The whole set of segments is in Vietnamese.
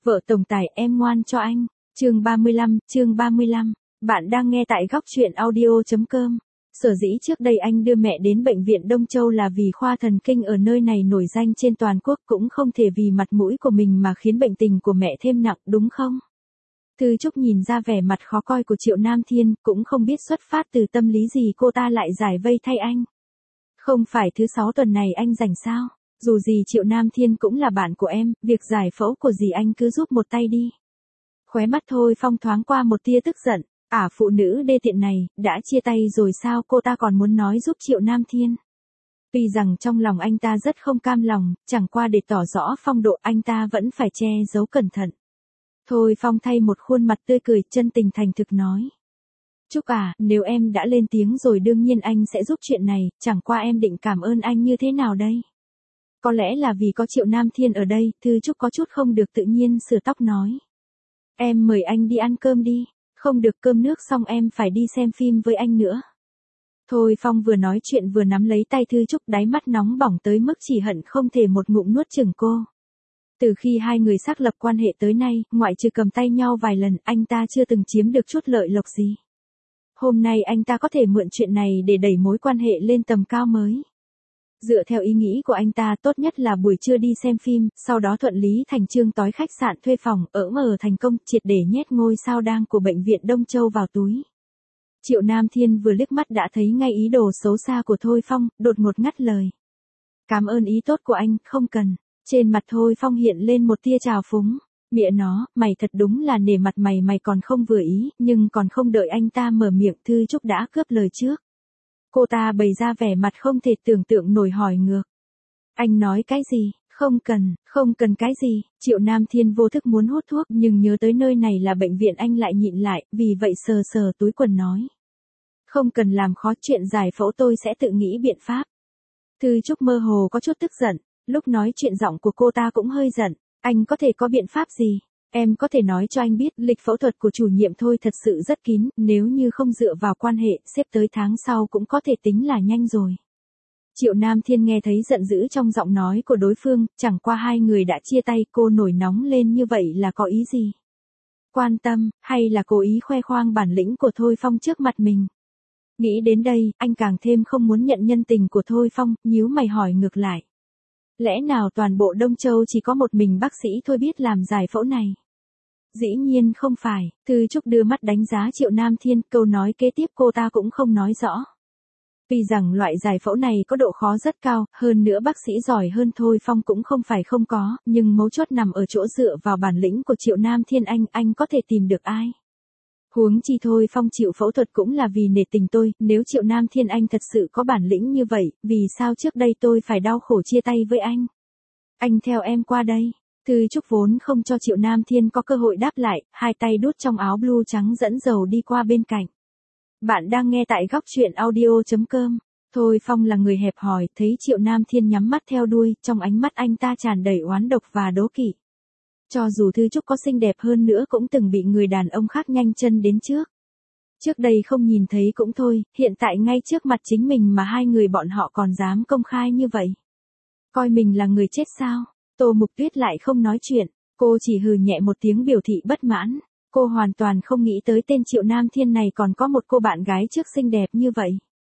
Vợ tổng tài em ngoan cho anh. Chương 35. Bạn đang nghe tại góc truyện audio.com. Sở dĩ trước đây anh đưa mẹ đến bệnh viện Đông Châu là vì khoa thần kinh ở nơi này nổi danh trên toàn quốc, cũng không thể vì mặt mũi của mình mà khiến bệnh tình của mẹ thêm nặng, đúng không? Thư Trúc nhìn ra vẻ mặt khó coi của Triệu Nam Thiên, cũng không biết xuất phát từ tâm lý gì cô ta lại giải vây thay anh. Không phải thứ 6 tuần này anh rảnh sao? Dù gì Triệu Nam Thiên cũng là bạn của em, việc giải phẫu của dì anh cứ giúp một tay đi. Khóe mắt Thôi Phong thoáng qua một tia tức giận, phụ nữ đê tiện này, đã chia tay rồi sao cô ta còn muốn nói giúp Triệu Nam Thiên. Tuy rằng trong lòng anh ta rất không cam lòng, chẳng qua để tỏ rõ phong độ anh ta vẫn phải che giấu cẩn thận. Thôi Phong thay một khuôn mặt tươi cười, chân tình thành thực nói. Trúc nếu em đã lên tiếng rồi đương nhiên anh sẽ giúp chuyện này, chẳng qua em định cảm ơn anh như thế nào đây? Có lẽ là vì có Triệu Nam Thiên ở đây, Thư Trúc có chút không được tự nhiên sửa tóc nói. Em mời anh đi ăn cơm đi, không được cơm nước xong em phải đi xem phim với anh nữa. Thôi Phong vừa nói chuyện vừa nắm lấy tay Thư Trúc, đáy mắt nóng bỏng tới mức chỉ hận không thể một ngụm nuốt chửng cô. Từ khi hai người xác lập quan hệ tới nay, ngoại trừ cầm tay nhau vài lần, anh ta chưa từng chiếm được chút lợi lộc gì. Hôm nay anh ta có thể mượn chuyện này để đẩy mối quan hệ lên tầm cao mới. Dựa theo ý nghĩ của anh ta, tốt nhất là buổi trưa đi xem phim, sau đó thuận lý thành trương tói khách sạn thuê phòng, ở thành công, triệt để nhét ngôi sao đang của bệnh viện Đông Châu vào túi. Triệu Nam Thiên vừa liếc mắt đã thấy ngay ý đồ xấu xa của Thôi Phong, đột ngột ngắt lời. Cảm ơn ý tốt của anh, không cần. Trên mặt Thôi Phong hiện lên một tia trào phúng. Mẹ nó, mày thật đúng là nể mặt mày còn không vừa ý, nhưng còn không đợi anh ta mở miệng, Thư Trúc đã cướp lời trước. Cô ta bày ra vẻ mặt không thể tưởng tượng nổi hỏi ngược. Anh nói cái gì? Không cần cái gì? Triệu Nam Thiên vô thức muốn hút thuốc nhưng nhớ tới nơi này là bệnh viện anh lại nhịn lại, vì vậy sờ sờ túi quần nói. Không cần làm khó, chuyện giải phẫu tôi sẽ tự nghĩ biện pháp. Thư Trúc mơ hồ có chút tức giận, lúc nói chuyện giọng của cô ta cũng hơi giận. Anh có thể có biện pháp gì? Em có thể nói cho anh biết, lịch phẫu thuật của chủ nhiệm Thôi thật sự rất kín, nếu như không dựa vào quan hệ, xếp tới tháng sau cũng có thể tính là nhanh rồi. Triệu Nam Thiên nghe thấy giận dữ trong giọng nói của đối phương, chẳng qua hai người đã chia tay, cô nổi nóng lên như vậy là có ý gì? Quan tâm, hay là cố ý khoe khoang bản lĩnh của Thôi Phong trước mặt mình? Nghĩ đến đây, anh càng thêm không muốn nhận nhân tình của Thôi Phong, nhíu mày hỏi ngược lại. Lẽ nào toàn bộ Đông Châu chỉ có một mình bác sĩ Thôi biết làm giải phẫu này? Dĩ nhiên không phải, Thư Trúc đưa mắt đánh giá Triệu Nam Thiên, câu nói kế tiếp cô ta cũng không nói rõ. Vì rằng loại giải phẫu này có độ khó rất cao, hơn nữa bác sĩ giỏi hơn Thôi Phong cũng không phải không có, nhưng mấu chốt nằm ở chỗ dựa vào bản lĩnh của Triệu Nam Thiên anh có thể tìm được ai? Huống chi Thôi Phong chịu phẫu thuật cũng là vì nể tình tôi, nếu Triệu Nam Thiên anh thật sự có bản lĩnh như vậy, vì sao trước đây tôi phải đau khổ chia tay với anh? Anh theo em qua đây. Thư Trúc vốn không cho Triệu Nam Thiên có cơ hội đáp lại, hai tay đút trong áo blue trắng dẫn dầu đi qua bên cạnh. Bạn đang nghe tại góc truyện audio.com. Thôi Phong là người hẹp hòi, thấy Triệu Nam Thiên nhắm mắt theo đuôi, trong ánh mắt anh ta tràn đầy oán độc và đố kỵ. Cho dù Thư Trúc có xinh đẹp hơn nữa cũng từng bị người đàn ông khác nhanh chân đến trước. Trước đây không nhìn thấy cũng thôi, hiện tại ngay trước mặt chính mình mà hai người bọn họ còn dám công khai như vậy. Coi mình là người chết sao? Tô Mục Tuyết lại không nói chuyện, cô chỉ hừ nhẹ một tiếng biểu thị bất mãn. Cô hoàn toàn không nghĩ tới tên Triệu Nam Thiên này còn có một cô bạn gái trước xinh đẹp như vậy.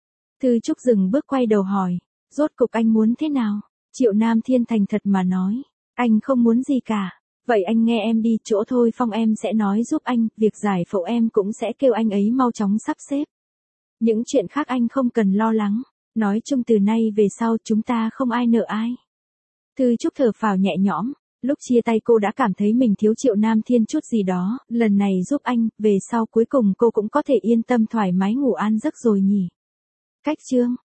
Thư Trúc dừng bước quay đầu hỏi, rốt cục anh muốn thế nào? Triệu Nam Thiên thành thật mà nói, anh không muốn gì cả. Vậy anh nghe em đi, chỗ Thôi Phong em sẽ nói giúp anh, việc giải phẫu em cũng sẽ kêu anh ấy mau chóng sắp xếp. Những chuyện khác anh không cần lo lắng, nói chung từ nay về sau chúng ta không ai nợ ai. Thư Trúc thở phào nhẹ nhõm, lúc chia tay cô đã cảm thấy mình thiếu Triệu Nam Thiên chút gì đó, lần này giúp anh, về sau cuối cùng cô cũng có thể yên tâm thoải mái ngủ an giấc rồi nhỉ. Cách chương